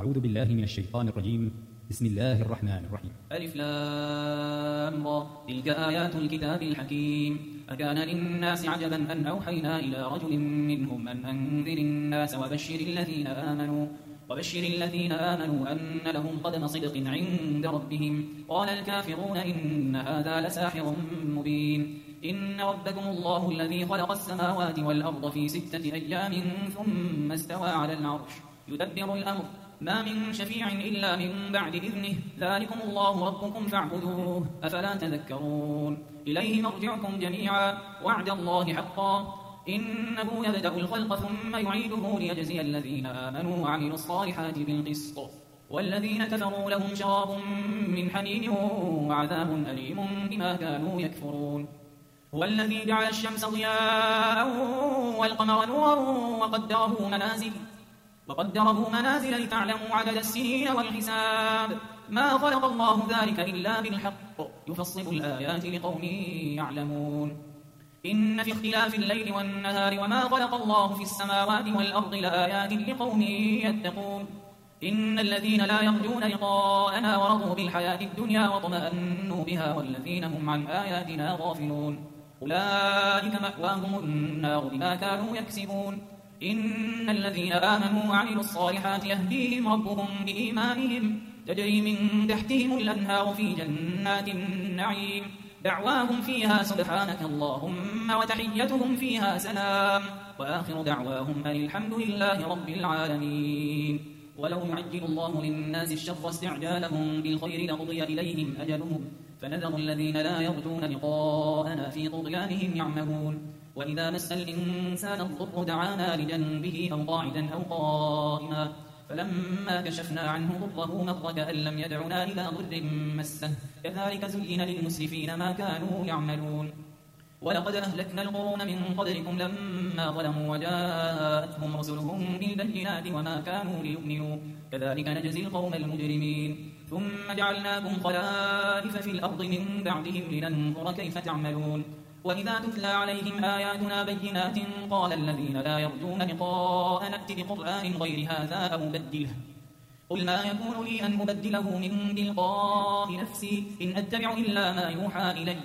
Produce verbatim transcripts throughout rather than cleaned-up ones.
أعوذ بالله من الشيطان الرجيم. بسم الله الرحمن الرحيم. ألف لام را. تلك آيات الكتاب الحكيم. أكان للناس عجبا أن أوحينا إلى رجل منهم أن أنذر الناس وبشر الذين آمنوا وبشر الذين آمنوا أن لهم قدم صدق عند ربهم. قال الكافرون إن هذا لساحر مبين. إن ربكم الله الذي خلق السماوات والأرض في ستة أيام ثم استوى على العرش يدبر الأمر ما من شفيع إلا من بعد إذنه ذلكم الله ربكم فاعبدوه أفلا تذكرون. إليه مرجعكم جميعا وعد الله حقا إنه يبدأ الخلق ثم يعيده ليجزي الذين آمنوا وعملوا الصالحات بالقسط والذين كفروا لهم شراب من حميم وعذاب أليم بما كانوا يكفرون. هو الذي جعل الشمس ضياء والقمر نورا وقدره منازل وقدره منازل لتعلموا عدد السنين والحساب ما خلق الله ذلك إلا بالحق يفصل الآيات لقوم يعلمون. إن في اختلاف الليل والنهار وما خلق الله في السماوات والأرض لآيات لقوم يتقون. إن الذين لا يرجون لقاءنا ورضوا بالحياة الدنيا واطمأنوا بها والذين هم عن آياتنا غافلون أولئك مأواهم النار بما كانوا يكسبون. إن الذين آمنوا وعملوا الصالحات يهديهم ربهم بإيمانهم تجري من تحتهم الأنهار في جنات النعيم دعواهم فيها سبحانك اللهم وتحيتهم فيها سلام وآخر دعواهم أن الحمد لله رب العالمين. ولو يعجل الله للناس الشر استعجالهم بالخير لقضي إليهم أجلهم فنذر الذين لا يرجون لقاءنا في طغيانهم يعمهون. وإذا مس الإنسان الضر دعانا لجنبه أو قاعدا أو قائما فلما كشفنا عنه ضره مر كأن لم يدعنا إلى ضر مسه كذلك زين للمسرفين ما كانوا يعملون. ولقد أهلكنا القرون من قبلكم لما ظلموا وجاءتهم رسلهم بالبينات وما كانوا ليؤمنوا كذلك نجزي القوم المجرمين. ثم جعلناكم خلائف في الأرض من بعدهم لننظر كيف تعملون. وإذا تتلى عليهم آياتنا بينات قال الذين لا يرجون لقاء نأت بقرآن غير هذا أو بدله قل ما يكون لي أن أبدله من تلقاء نفسي إن أتبع إلا ما يوحى إلي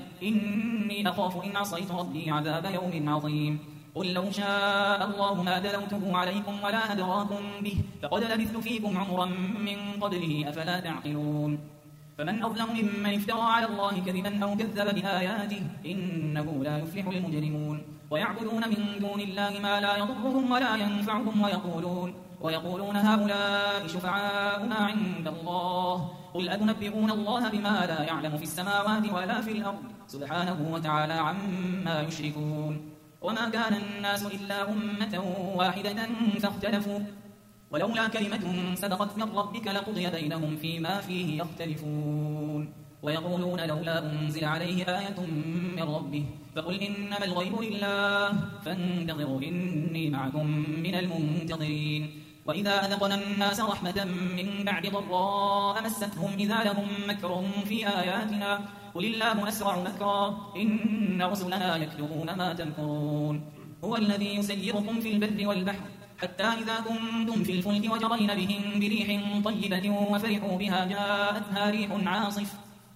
إني أخاف إن عصيت ربي عذاب يوم عظيم. قل لو شاء الله ما دلوته عليكم ولا أدراكم به فقد لبثت فيكم عمرا من قبله أفلا تعقلون. فمن أظلم ممن افترى على الله كذبا أو كذب بآياته إنه لا يفلح المجرمون. ويعبدون من دون الله ما لا يضرهم ولا ينفعهم ويقولون ويقولون هؤلاء شفعاؤنا عند الله قل أتنبئون الله بما لا يعلم في السماوات ولا في الأرض سبحانه وتعالى عما يشركون. وما كان الناس إلا أمة واحدة فاختلفوا ولولا كلمة سبقت من ربك لقضي بينهم فيما فيه يختلفون. ويقولون لولا أنزل عليه آية من ربه فقل إنما الغيب لله فانتظروا إني معكم من المنتظرين. وإذا أذقنا الناس رحمة من بعد ضراء مستهم إذا لهم مكر في آياتنا قل الله أسرع مكرا إن رسلنا يكتبون ما تمكرون. هو الذي يسيركم في البر والبحر حتى إذا كنتم في الفلك وجرين بهم بريح طيبة وفرحوا بها جاءتها ريح عاصف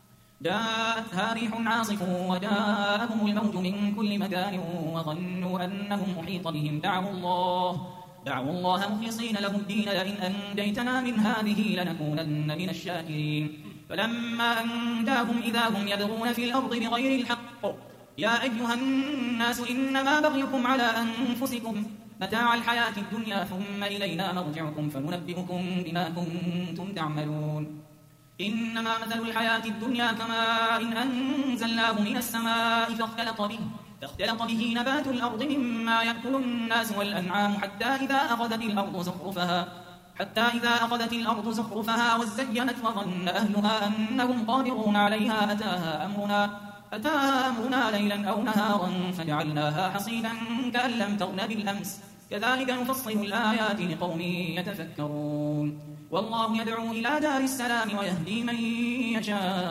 جاءتها ريح عاصف وجاءهم الموج من كل مكان وظنوا أنهم محيط بهم دعوا الله دعوا الله مخلصين له الدين لئن أنجيتنا من هذه لنكونن من الشاكرين. فلما أنجاهم إذا هم يبغون في الأرض بغير الحق يا أيها الناس إنما بغيكم على أنفسكم متاع الحياة الدنيا ثم إلينا مرجعكم فننبئكم بما كنتم تعملون. إنما مثل الحياة الدنيا كماء إن أنزلناه من السماء فاختلط به فاختلط به نبات الأرض مما يأكل الناس والأنعام حتى إذا أخذت الأرض زخرفها حتى إذا أخذت الأرض زخرفها وزينت وظن أهلها أنهم قادرون عليها أتاها أمرنا أتاها أمرنا ليلا أو نهارا فجعلناها حصيدا كأن لم تغن بالأمس كذلك نفصل الآيات لقوم يتفكرون. والله يدعو إلى دار السلام ويهدي من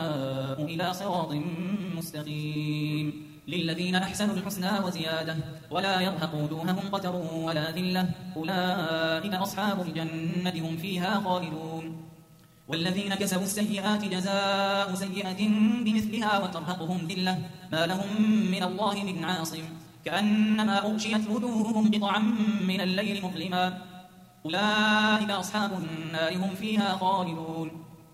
يشاء إلى صراط مستقيم. للذين أحسنوا الحسنى وزيادة ولا يرهق وجوههم قتر ولا ذلة أولئك أصحاب الجنة هم فيها خالدون والذين كسبوا السيئات جزاء سيئة بمثلها وترهقهم ذلة ما لهم من الله من عاصم كأنما أغشيت وجوههم قطعا من الليل مظلما أولئك أصحاب النار هم فيها خالدون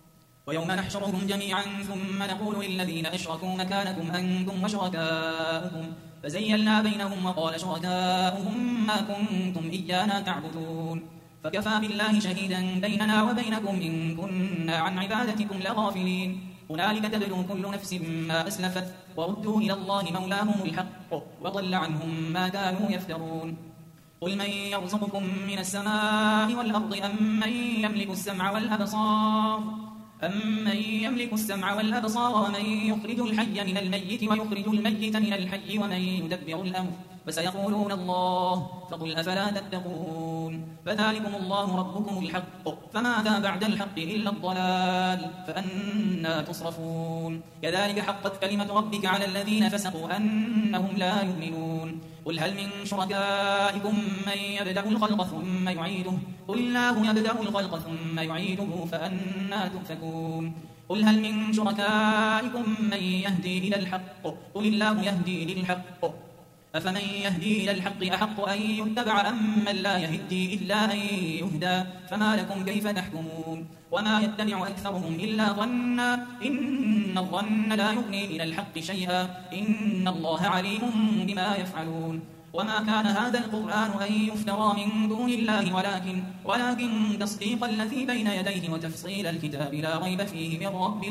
ويوم نحشرهم جميعا ثم نقول للذين أشركوا مكانكم أنتم وشركاؤكم فزيلنا بينهم وقال شركاؤهم ما كنتم إيانا تعبدون فكفى بالله شهيدا بيننا وبينكم إن كنا عن عبادتكم لغافلين هنالك تبلو كل نفس ما أسلفت وردوا إلى الله مولاهم الحق وضل عنهم ما كانوا يفترون قل من يرزقكم من السماء والأرض أم من يملك السمع والأبصار أمن يملك السمع والأبصار ومن يخرج الحي من الميت ويخرج الميت من الحي ومن يدبر الأمر فسيقولون الله فقل أفلا تتقون فذلكم الله ربكم الحق فماذا بعد الحق إلا الضلال فأنا تصرفون كذلك حقت كلمة ربك على الذين فسقوا أنهم لا يؤمنون قل هل من شركائكم من يبدأ الخلق ثم يعيده قل الله يبدأ الخلق ثم يعيده فأنا تؤفكون قل هل من شركائكم من يهدي إلى الحق قل الله يهدي للحق أفمن يهدي إلى الحق أحق أن يتبع أم من لا يهدي إلا أن يهدى فما لكم كيف تحكمون وما يتبع أكثرهم إلا ظنا إن الظن لا يغني من الحق شيئا إن الله عليم بما يفعلون وما كان هذا القرآن أن يفترى من دون الله ولكن ولكن تصديق الذي بين يديه وتفصيل الكتاب لا ريب فيه من رب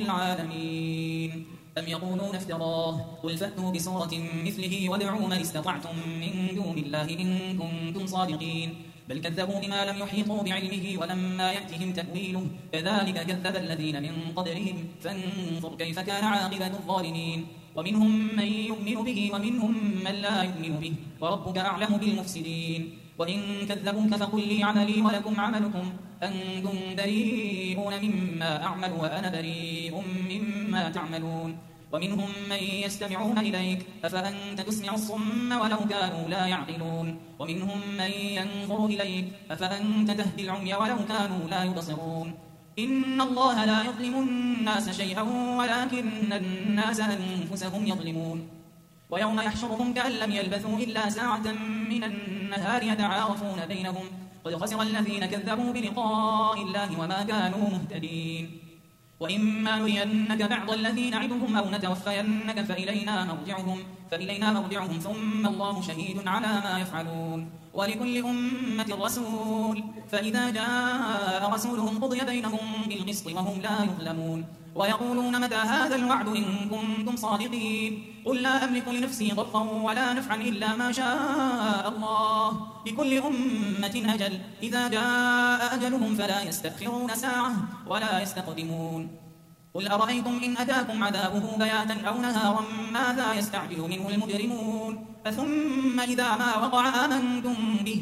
العالمين أم يقولون افتراه قل فأتوا بسورة مثله وادعوا من استطعتم من دون الله إن كنتم صادقين بل كذبوا بما لم يحيطوا بعلمه ولما يأتهم تأويله كذلك كذب الذين من قبلهم فانظر كيف كان عاقبة الظالمين ومنهم من يؤمن به ومنهم من لا يؤمن به وربك أعلم بالمفسدين وإن كذبوك فقل لي عملي ولكم عملكم أنتم بريئون مما أعمل وأنا بريء مما تعملون ومنهم من يستمعون إليك أفأنت تسمع الصم ولو كانوا لا يعقلون ومنهم من ينظر إليك أفأنت تهدي العمي ولو كانوا لا يبصرون إن الله لا يظلم الناس شيئا ولكن الناس أنفسهم يظلمون ويوم يحشرهم كأن لم يلبثوا إلا ساعة من النهار يتعارفون بينهم قد خسر الذين كذبوا بلقاء الله وما كانوا مهتدين وإما نرينك بعض الذين نعدهم أو نتوفينك فإلينا مرجعهم فإلينا مرجعهم ثم الله شهيد على ما يفعلون ولكل أمة رسول فإذا جاء رسولهم قضي بينهم بالقسط وهم لا يظلمون ويقولون متى هذا الوعد إن كنتم صادقين قل لا أملك لنفسي ضرا ولا نفعا إلا ما شاء الله لكل أمة أجل إذا جاء أجلهم فلا يستأخرون ساعة ولا يستقدمون قل أرأيتم إن أتاكم عذابه بياتا أو نهارا ماذا يستعجل منه المجرمون ثم إذا ما وقع آمنتم به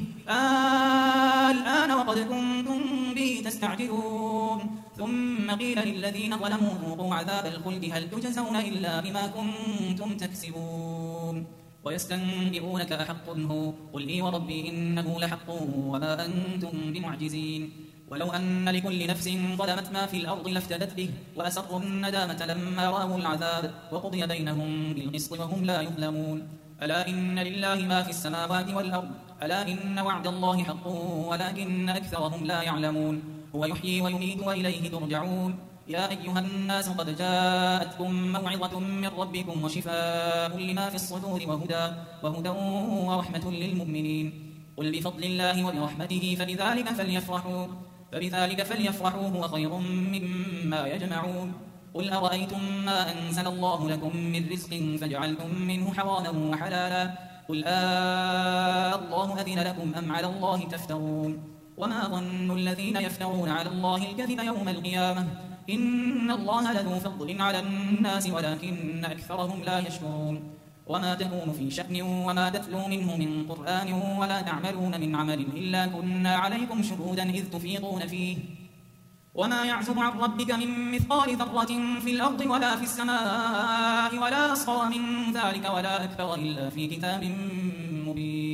الآن وقد كنتم به تستعجلون ثم قيل للذين ظلموا ذوقوا عذاب الخلد هل تجزون إلا بما كنتم تكسبون ويستنبئونك أحق هو قل إي وربي إنه لحق وما أنتم بمعجزين ولو أن لكل نفس ظلمت ما في الأرض لافتدت به وأسروا الندامة لما رأوا العذاب وقضي بينهم بالقسط وهم لا يظلمون ألا إن لله ما في السماوات والأرض ألا إن وعد الله حق ولكن أكثرهم لا يعلمون هو يحيي ويميت وإليه ترجعون يا أيها الناس قد جاءتكم موعظة من ربكم وشفاء لما في الصدور وهدى, وهدى ورحمة للمؤمنين قل بفضل الله وبرحمته فبذلك فليفرحوا فبذلك فليفرحوا هو خير مما يجمعون قل أرأيتم ما أنزل الله لكم من رزق فجعلتم منه حراما وحلالا قل آه الله أذن لكم أم على الله تفترون وما ظن الذين يفترون على الله الكذب يوم القيامة إن الله لذو فضل على الناس ولكن أكثرهم لا يشكرون وما تكون في شأن وما تتلو منه من قرآن ولا تعملون من عمل إلا كنا عليكم شهودا إذ تفيضون فيه وما يعزب عن ربك من مثقال ذرة في الأرض ولا في السماء ولا أصغر من ذلك ولا أكبر إلا في كتاب مبين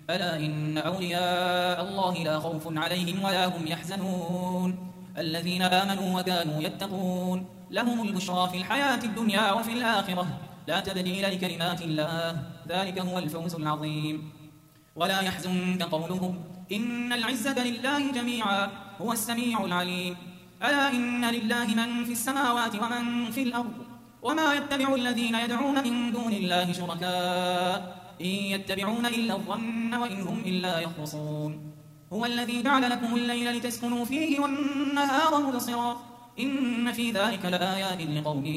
ألا إن أولياء الله لا خوف عليهم ولا هم يحزنون الذين آمنوا وكانوا يتقون لهم البشرى في الحياة الدنيا وفي الآخرة لا تبديل لكلمات الله ذلك هو الفوز العظيم ولا يحزنك قولهم إن العزة لله جميعا هو السميع العليم ألا إن لله من في السماوات ومن في الأرض وما يتبع الذين يدعون من دون الله شركاء إن يتبعون إلا الظن وإن هم إلا يخرصون هو الذي جعل لكم الليل لتسكنوا فيه والنهار مبصرا إن في ذلك لآيات لقوم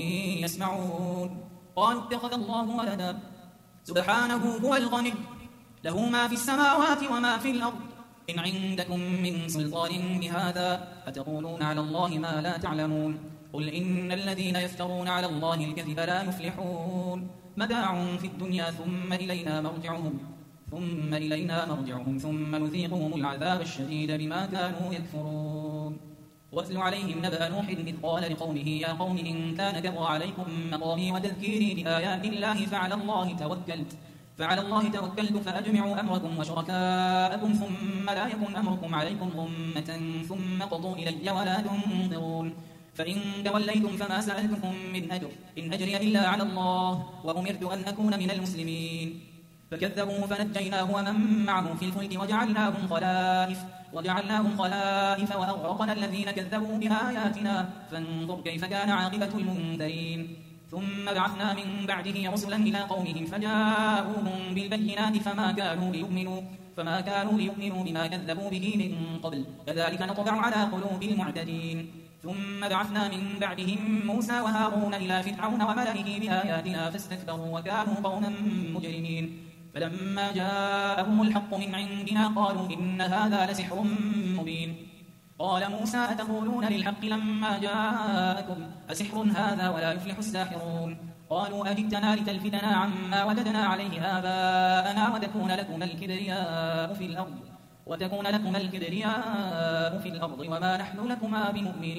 يسمعون قالوا اتخذ الله ولدا سبحانه هو الغني له ما في السماوات وما في الأرض إن عندكم من سلطان بهذا أتقولون على الله ما لا تعلمون قل إن الذين يفترون على الله الكذب لا يفلحون متاع في الدنيا ثم إلينا مرجعهم ثم إلينا مرجعهم ثم نذيقهم العذاب الشديد بما كانوا يكفرون واتل عليهم نبأ نوح إذ قال لقومه يا قوم إن كان كبر عليكم مقامي وتذكيري بآيات الله فعلى الله توكلت فعلى الله توكلت فأجمعوا أمركم وشركاءكم ثم لا يكن أمركم عليكم غمة ثم قضوا إلي ولا تنظرون فإن توليتم فما سألتكم من أجر إن أجري إلا على الله وأمرت أن أكون من المسلمين فكذبوه فنجيناه ومن معه في الفلك وجعلناهم خلائف وجعلناهم خلائف وأغرقنا الذين كذبوا بآياتنا فانظر كيف كان عاقبة المنذرين ثم بعثنا من بعده رسلا إلى قومهم فجاءوهم بالبينات فما كانوا ليؤمنوا فما كانوا ليؤمنوا بما كذبوا به من قبل كذلك نطبع على قلوب المعتدين ثم بعثنا من بعدهم موسى وهارون إلى فرعون وملئه بآياتنا فاستكبروا وكانوا قوما مجرمين فلما جاءهم الحق من عندنا قالوا إن هذا لسحر مبين قال موسى أتقولون للحق لما جاءكم أسحر هذا ولا يفلح الساحرون قالوا أجئتنا لتلفتنا عما وجدنا عليه آباءنا وتكون لكم الكبرياء في الأرض وتكون لكم الكبرياء في الأرض وما نحن لكما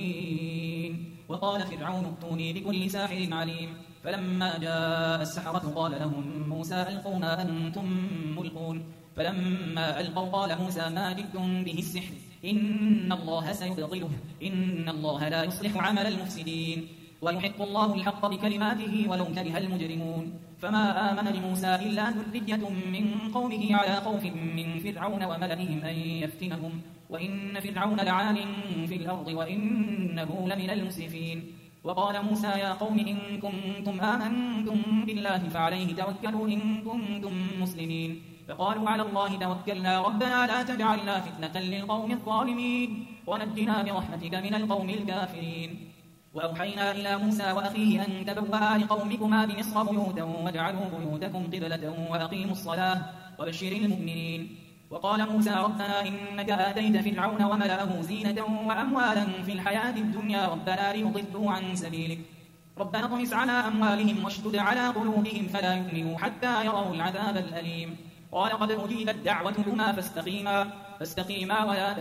بمؤمنين وقال فرعون ائتوني بكل ساحر عليم فلما جاء السحرة قال لهم موسى ألقوا ما أنتم ملقون فلما ألقوا قال موسى ما جئتم به السحر إن الله سيبطله إن الله لا يصلح عمل المفسدين ويحق الله الحق بكلماته ولو كره المجرمون فما آمن لموسى إلا ذرية من قومه على خوف من فرعون وملئهم أن يفتنهم وإن فرعون لعال في الأرض وإنه لمن المسرفين وقال موسى يا قوم إن كنتم آمنتم بالله فعليه توكلوا إن كنتم مسلمين فقالوا على الله توكلنا ربنا لا تجعلنا فتنة للقوم الظالمين ونجنا برحمتك من القوم الكافرين وأوحينا إلى موسى وأخيه أن تبوأ لقومكما بمصر بيوتا واجعلوا بيوتكم قبلة وأقيموا الصلاة وبشر المؤمنين وقال موسى ربنا إنك آتيت فرعون وملأه زينة وأموالا في الحياة الدنيا ربنا ليضلوا عن سبيلك ربنا اطمس على أموالهم واشدد على قلوبهم فلا يؤمنوا حتى يروا العذاب الأليم قال قد أجيبت دعوتكما فاستقيما فاستقيما ولا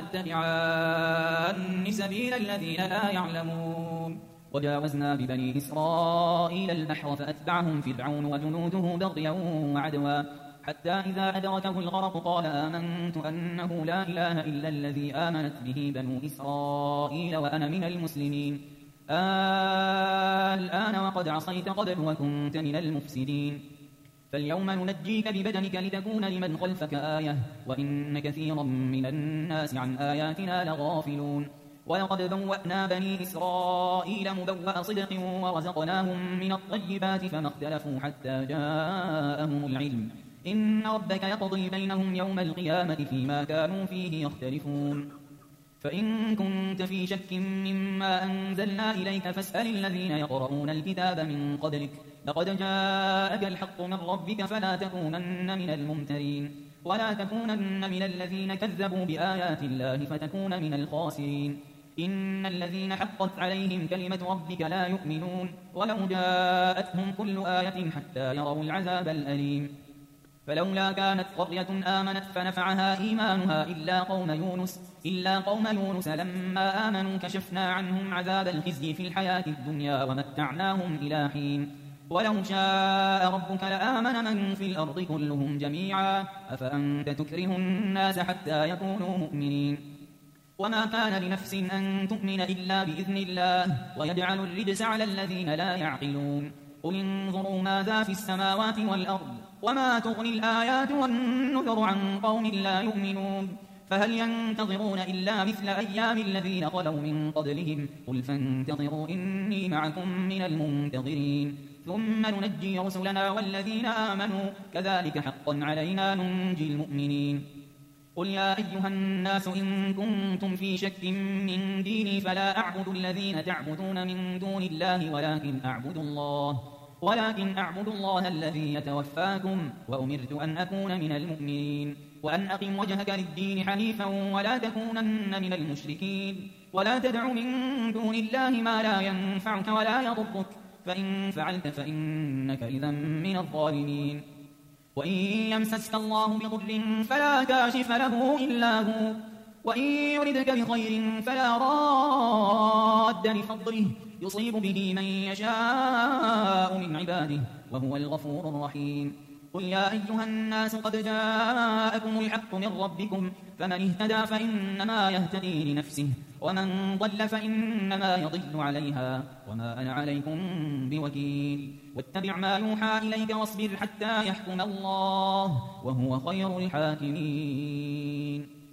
تتبعان سبيل الذين لا يعلمون وجاوزنا ببني إسرائيل البحر فأتبعهم فرعون وجنوده بغيا وعدوا حتى إذا أدركه الغرق قال آمنت أنه لا إله إلا الذي آمنت به بنو إسرائيل وأنا من المسلمين الآن وقد عصيت قبل وكنت من المفسدين فاليوم ننجيك ببدنك لتكون لمن خلفك آية وإن كثيرا من الناس عن آياتنا لغافلون ولقد بوأنا بني إسرائيل مبوأ صدق ورزقناهم من الطيبات فما اختلفوا حتى جاءهم العلم إن ربك يقضي بينهم يوم القيامة فيما كانوا فيه يختلفون فإن كنت في شك مما أنزلنا إليك فاسأل الذين يقرؤون الكتاب من قبلك لقد جاءك الحق من ربك فلا تكونن من الممترين ولا تكونن من الذين كذبوا بآيات الله فتكون من الخاسرين إن الذين حقت عليهم كلمة ربك لا يؤمنون ولو جاءتهم كل آية حتى يروا العذاب الأليم فلولا كانت قرية آمنت فنفعها إيمانها إلا قوم يونس إلا قوم يونس لما آمنوا كشفنا عنهم عذاب الخزي في الحياة الدنيا ومتعناهم إلى حين ولو شاء ربك لآمن من في الأرض كلهم جميعا أفأنت تكره الناس حتى يكونوا مؤمنين وما كان لنفس أن تؤمن إلا بإذن الله ويجعل الرجس على الذين لا يعقلون قل انظروا ماذا في السماوات والأرض وما تغني الآيات والنذر عن قوم لا يؤمنون فهل ينتظرون إلا مثل أيام الذين خلوا من قبلهم قل فانتظروا إني معكم من المنتظرين ثم ننجي رسلنا والذين آمنوا كذلك حقا علينا ننجي المؤمنين قل يا أيها الناس إن كنتم في شك من ديني فلا أعبد الذين تعبدون من دون الله ولكن أعبد الله ولكن أعبد الله الذي يتوفاكم وأمرت أن أكون من المؤمنين وأن أقم وجهك للدين حنيفا ولا تكونن من المشركين ولا تدع من دون الله ما لا ينفعك ولا يضرك فإن فعلت فإنك إذا من الظالمين وإن يمسسك الله بضر فلا كاشف له إلا هو وإن يردك بخير فلا راد لفضله يصيب به من يشاء من عباده وهو الغفور الرحيم قل يا أيها الناس قد جاءكم الحق من ربكم فمن اهتدى فإنما يهتدي لنفسه ومن ضل فإنما يضل عليها وما أنا عليكم بوكيل واتبع ما يوحى إليك واصبر حتى يحكم الله وهو خير الحاكمين